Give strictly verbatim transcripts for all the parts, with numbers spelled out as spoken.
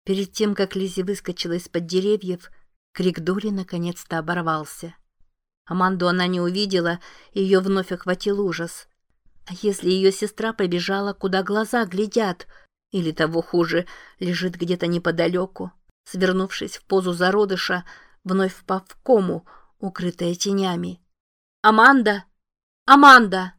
Перед тем, как Лиззи выскочила из-под деревьев, крик Дули наконец-то оборвался. Аманду она не увидела, и ее вновь охватил ужас. А если ее сестра побежала, куда глаза глядят, или того хуже, лежит где-то неподалеку, свернувшись в позу зародыша, вновь впав в кому, укрытая тенями? «Аманда! Аманда!»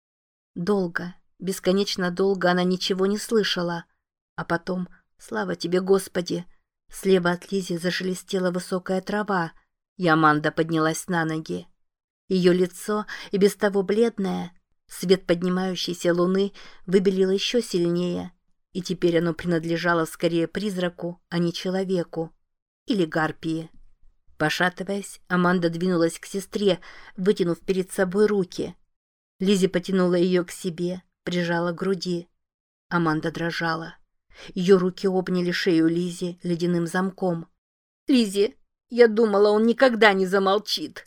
Долго, бесконечно долго она ничего не слышала, а потом, слава тебе, Господи, слева от Лиззи зашелестела высокая трава, и Аманда поднялась на ноги. Ее лицо, и без того бледное, свет поднимающейся луны выбелило еще сильнее, и теперь оно принадлежало скорее призраку, а не человеку. Или гарпии. Пошатываясь, Аманда двинулась к сестре, вытянув перед собой руки. Лиззи потянула ее к себе, прижала к груди. Аманда дрожала. Ее руки обняли шею Лиззи ледяным замком. «Лиззи, я думала, он никогда не замолчит».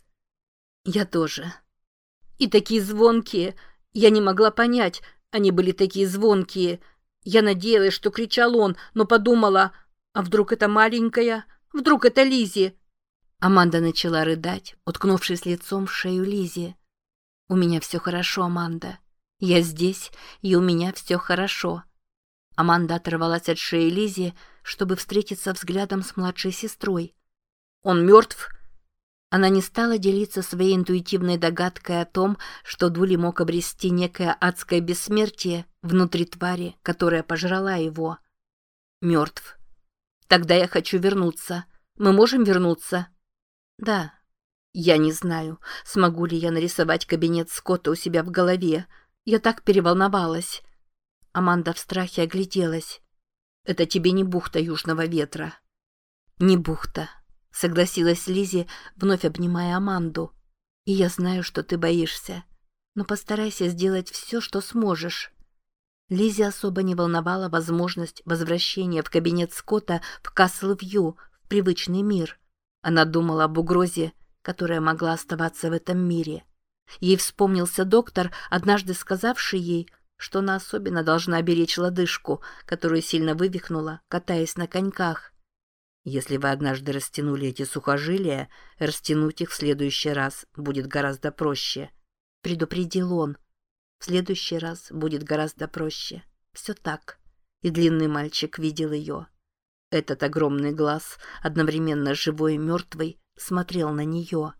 «Я тоже». «И такие звонкие. Я не могла понять. Они были такие звонкие. Я надеялась, что кричал он, но подумала, а вдруг это маленькая? Вдруг это Лиззи?» Аманда начала рыдать, уткнувшись лицом в шею Лиззи. «У меня все хорошо, Аманда. Я здесь, и у меня все хорошо». Аманда оторвалась от шеи Лиззи, чтобы встретиться взглядом с младшей сестрой. «Он мертв?» Она не стала делиться своей интуитивной догадкой о том, что Дули мог обрести некое адское бессмертие внутри твари, которая пожрала его. «Мертв. Тогда я хочу вернуться. Мы можем вернуться?» «Да. Я не знаю, смогу ли я нарисовать кабинет Скотта у себя в голове. Я так переволновалась». Аманда в страхе огляделась. «Это тебе не бухта Южного ветра». «Не бухта», — согласилась Лиззи, вновь обнимая Аманду. «И я знаю, что ты боишься. Но постарайся сделать все, что сможешь». Лиззи особо не волновала возможность возвращения в кабинет Скотта в Касл-Вью, в привычный мир. Она думала об угрозе, которая могла оставаться в этом мире. Ей вспомнился доктор, однажды сказавший ей, что она особенно должна беречь лодыжку, которую сильно вывихнула, катаясь на коньках. «Если вы однажды растянули эти сухожилия, растянуть их в следующий раз будет гораздо проще», — предупредил он. «В следующий раз будет гораздо проще. Все так». И длинный мальчик видел ее. Этот огромный глаз, одновременно живой и мертвый, смотрел на нее.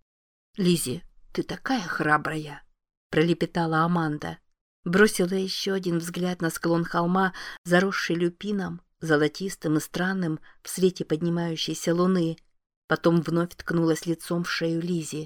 «Лиззи, ты такая храбрая», — пролепетала Аманда. Бросила еще один взгляд на склон холма, заросший люпином, золотистым и странным в свете поднимающейся луны. Потом вновь ткнулась лицом в шею Лиззи.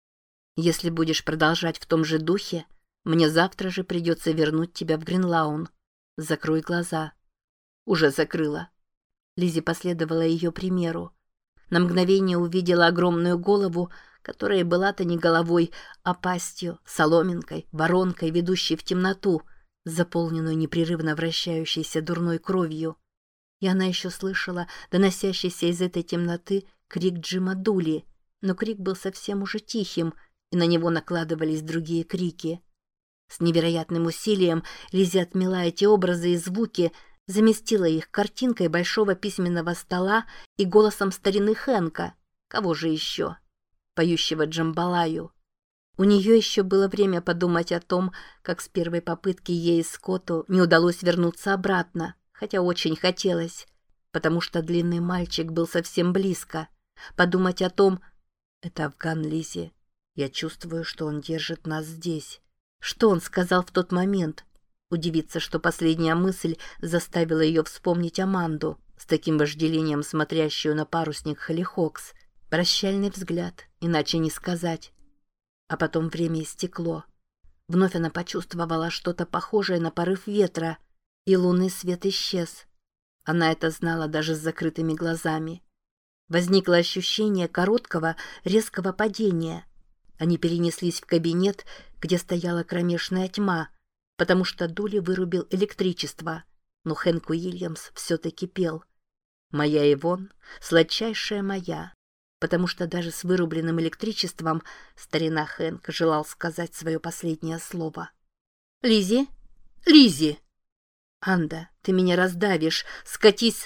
«Если будешь продолжать в том же духе, мне завтра же придется вернуть тебя в Гринлаун. Закрой глаза». «Уже закрыла». Лиззи последовала ее примеру. На мгновение увидела огромную голову, которая была-то не головой, а пастью, соломинкой, воронкой, ведущей в темноту, заполненную непрерывно вращающейся дурной кровью. И она еще слышала доносящийся из этой темноты крик Джима Дули, но крик был совсем уже тихим, и на него накладывались другие крики. С невероятным усилием Лиззи отмела эти образы и звуки, заместила их картинкой большого письменного стола и голосом старины Хэнка, кого же еще, поющего джамбалаю. У нее еще было время подумать о том, как с первой попытки ей и Скотту не удалось вернуться обратно, хотя очень хотелось, потому что длинный мальчик был совсем близко. Подумать о том, это Афган, Лиззи, я чувствую, что он держит нас здесь. Что он сказал в тот момент? Удивиться, что последняя мысль заставила ее вспомнить Аманду, с таким вожделением смотрящую на парусник Холлихокс. Прощальный взгляд, иначе не сказать. А потом время истекло. Вновь она почувствовала что-то похожее на порыв ветра, и лунный свет исчез. Она это знала даже с закрытыми глазами. Возникло ощущение короткого, резкого падения. Они перенеслись в кабинет, где стояла кромешная тьма, потому что Дули вырубил электричество, но Хэнк Уильямс все-таки пел. «Моя Ивон, сладчайшая моя», потому что даже с вырубленным электричеством старина Хэнк желал сказать свое последнее слово. «Лиззи? Лиззи!» «Анда, ты меня раздавишь! Скатись!»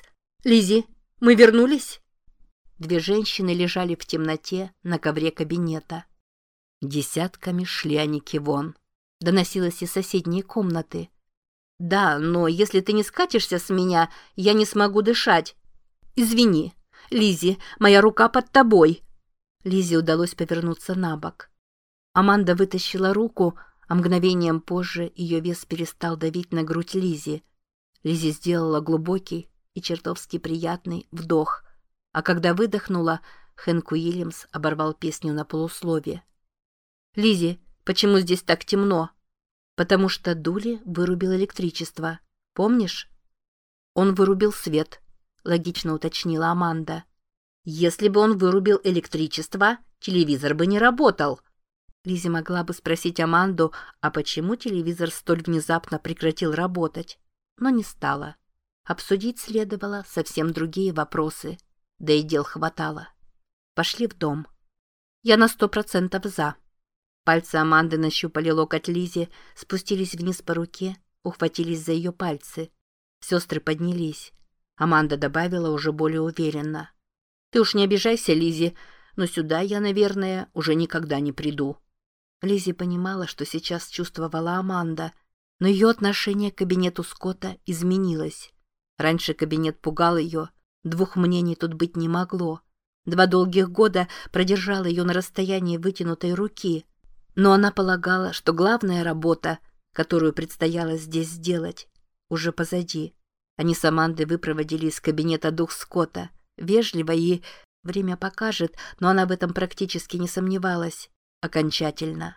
Лиззи, мы вернулись?» Две женщины лежали в темноте на ковре кабинета. Десятками шли они вон. Доносилось из соседней комнаты. «Да, но если ты не скатишься с меня, я не смогу дышать. Извини, Лиззи, моя рука под тобой». Лиззи удалось повернуться на бок. Аманда вытащила руку, а мгновением позже ее вес перестал давить на грудь Лиззи. Лиззи сделала глубокий и чертовски приятный вдох, а когда выдохнула, Хэнк Уильямс оборвал песню на полуслове. «Лиззи, почему здесь так темно?» «Потому что Дули вырубил электричество. Помнишь?» «Он вырубил свет», — логично уточнила Аманда. «Если бы он вырубил электричество, телевизор бы не работал». Лиззи могла бы спросить Аманду, а почему телевизор столь внезапно прекратил работать, но не стала. Обсудить следовало совсем другие вопросы, да и дел хватало. Пошли в дом. «Я на сто процентов за». Пальцы Аманды нащупали локоть Лиззи, спустились вниз по руке, ухватились за ее пальцы. Сестры поднялись. Аманда добавила уже более уверенно. «Ты уж не обижайся, Лиззи, но сюда я, наверное, уже никогда не приду». Лиззи понимала, что сейчас чувствовала Аманда, но ее отношение к кабинету Скотта изменилось. Раньше кабинет пугал ее, двух мнений тут быть не могло. Два долгих года продержал ее на расстоянии вытянутой руки. Но она полагала, что главная работа, которую предстояло здесь сделать, уже позади. Они с Амандой выпроводили из кабинета дух Скотта, вежливо и, время покажет, но она в этом практически не сомневалась, окончательно.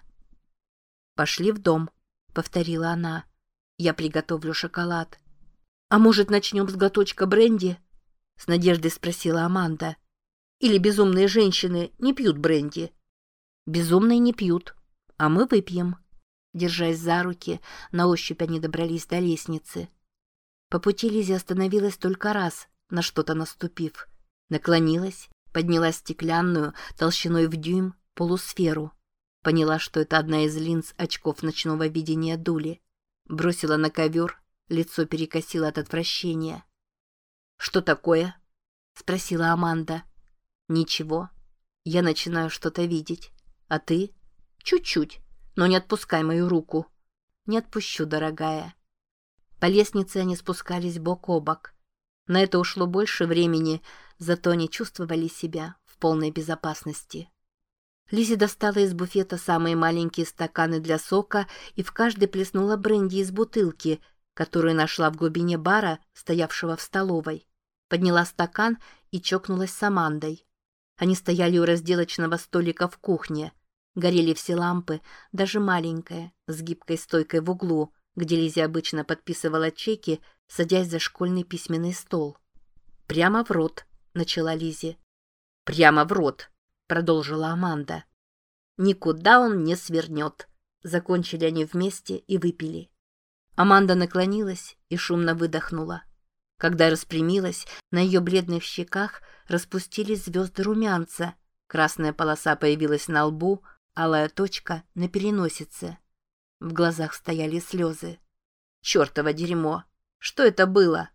«Пошли в дом», — повторила она. «Я приготовлю шоколад». «А может, начнем с глоточка бренди?» — с надеждой спросила Аманда. «Или безумные женщины не пьют бренди?» «Безумные не пьют. А мы выпьем». Держась за руки, на ощупь они добрались до лестницы. По пути Лиззи остановилась только раз, на что-то наступив. Наклонилась, подняла стеклянную, толщиной в дюйм, полусферу. Поняла, что это одна из линз очков ночного видения Дули. Бросила на ковер, лицо перекосило от отвращения. «Что такое?» — спросила Аманда. «Ничего. Я начинаю что-то видеть. А ты?» «Чуть-чуть, но не отпускай мою руку». «Не отпущу, дорогая». По лестнице они спускались бок о бок. На это ушло больше времени, зато они чувствовали себя в полной безопасности. Лиззи достала из буфета самые маленькие стаканы для сока и в каждый плеснула бренди из бутылки, которую нашла в глубине бара, стоявшего в столовой. Подняла стакан и чокнулась с Амандой. Они стояли у разделочного столика в кухне. Горели все лампы, даже маленькая, с гибкой стойкой в углу, где Лиззи обычно подписывала чеки, садясь за школьный письменный стол. «Прямо в рот», — начала Лиззи. «Прямо в рот», — продолжила Аманда. «Никуда он не свернет». Закончили они вместе и выпили. Аманда наклонилась и шумно выдохнула. Когда распрямилась, на ее бледных щеках распустились звезды румянца. Красная полоса появилась на лбу, алая точка на переносице. В глазах стояли слезы. «Чёртово дерьмо! Что это было?»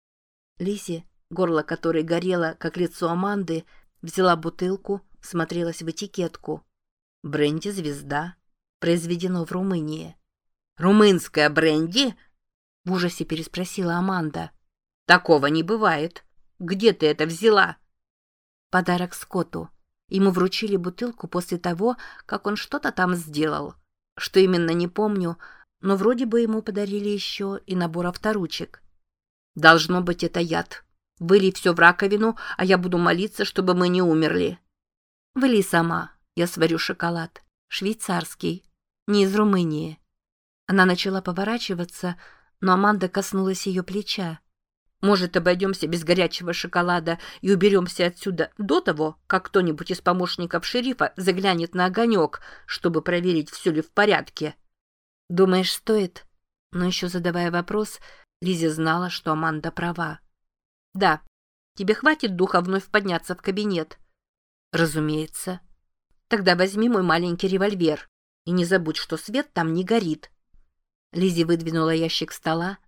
Лиззи, горло которой горело, как лицо Аманды, взяла бутылку, смотрелась в этикетку. «Бренди Звезда. Произведено в Румынии». «Румынская бренди?» — в ужасе переспросила Аманда. «Такого не бывает. Где ты это взяла?» «Подарок Скотту. Ему вручили бутылку после того, как он что-то там сделал. Что именно, не помню, но вроде бы ему подарили еще и набор авторучек». «Должно быть, это яд. Вылей все в раковину, а я буду молиться, чтобы мы не умерли». «Вылей сама. Я сварю шоколад. Швейцарский. Не из Румынии». Она начала поворачиваться, но Аманда коснулась ее плеча. «Может, обойдемся без горячего шоколада и уберемся отсюда до того, как кто-нибудь из помощников шерифа заглянет на огонек, чтобы проверить, все ли в порядке?» «Думаешь, стоит?» Но еще задавая вопрос, Лиззи знала, что Аманда права. «Да. Тебе хватит духа вновь подняться в кабинет?» «Разумеется». «Тогда возьми мой маленький револьвер и не забудь, что свет там не горит». Лиззи выдвинула ящик стола,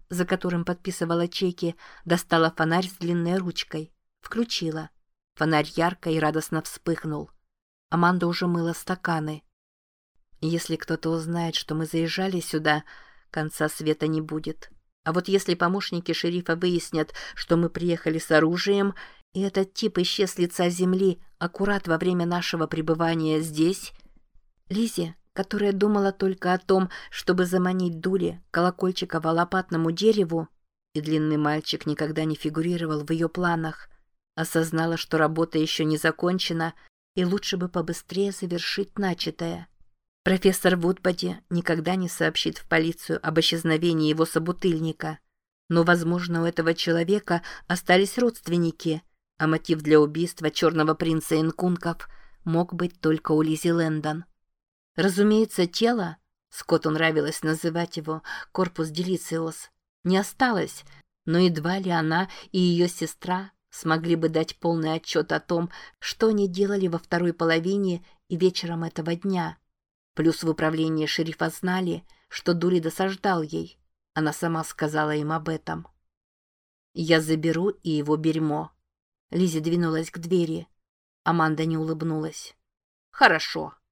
за которым подписывала чеки, достала фонарь с длинной ручкой. Включила. Фонарь ярко и радостно вспыхнул. Аманда уже мыла стаканы. Если кто-то узнает, что мы заезжали сюда, конца света не будет. А вот если помощники шерифа выяснят, что мы приехали с оружием, и этот тип исчез с лица земли аккурат во время нашего пребывания здесь... Лизе, которая думала только о том, чтобы заманить Дули колокольчика по лопатному дереву, и длинный мальчик никогда не фигурировал в ее планах, осознала, что работа еще не закончена, и лучше бы побыстрее завершить начатое. Профессор Вудбоди никогда не сообщит в полицию об исчезновении его собутыльника, но, возможно, у этого человека остались родственники, а мотив для убийства черного принца инкунков мог быть только у Лизи Лэндон. Разумеется, тело, Скотту нравилось называть его корпус делициос, не осталось, но едва ли она и ее сестра смогли бы дать полный отчет о том, что они делали во второй половине и вечером этого дня. Плюс в управлении шерифа знали, что Дули досаждал ей. Она сама сказала им об этом. «Я заберу и его бельмо». Лиззи двинулась к двери. Аманда не улыбнулась. «Хорошо».